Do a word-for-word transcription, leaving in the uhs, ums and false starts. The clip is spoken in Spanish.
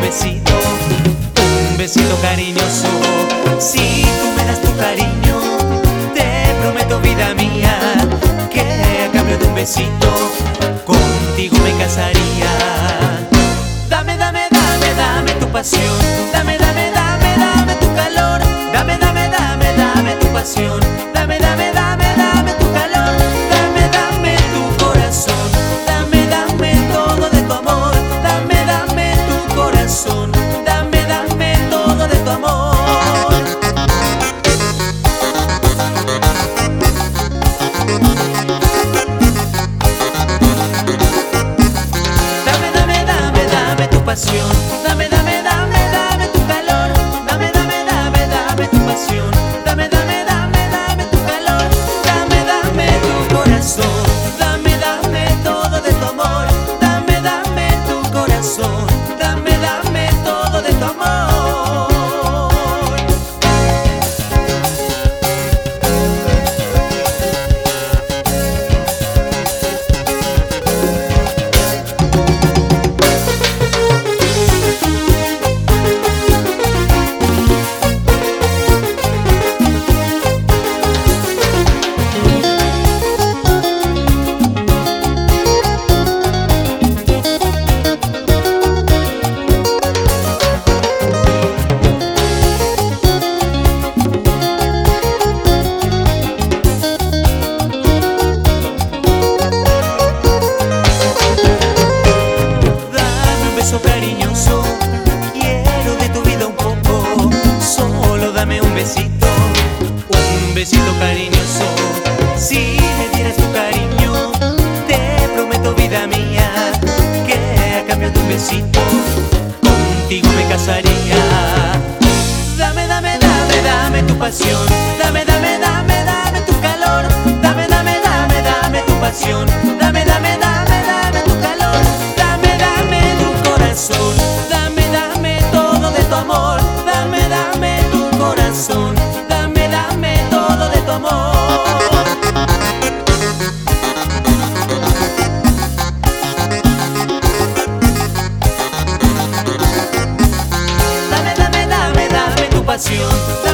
besito, un besito cariñoso. Si tú me das tu cariño, te prometo, vida mía, que a cambio de un besito contigo me casaría. Dame, dame, dame, dame tu pasión. Dame, dame, dame, dame tu calor. Dame, dame, dame, dame tu pasión. Dame, dame, dame, dame tu calor. Dame, dame tu corazón. Dame, dame todo de tu amor. Dame, dame tu corazón. Dame, dame todo de tu amor. Dame, dame, dame, dame tu pasión. Dame, dame, dame, dame tu calor. Dame, dame, dame, dame tu pasión. Dame, dame, dame, dame tu calor. Dame, dame tu corazón. Dame, dame todo de tu amor. Dame, dame tu corazón. Dame, dame todo de tu amor. Cariñoso, quiero de tu vida un poco. Solo dame un besito, un besito cariñoso. Si me dieras tu cariño, te prometo, vida mía, que a cambio de un besito contigo me casaría. Dame, dame, dame, dame tu pasión. Dame, dame, dame, dame tu calor. Dame, dame, dame, dame tu pasión. Dame, dame, dame, dame tu calor. Dame, dame tu corazón. Dame, dame todo de tu amor. Dame, dame tu corazón. Dame, dame todo de tu amor. Dame, dame, dame, dame tu pasión.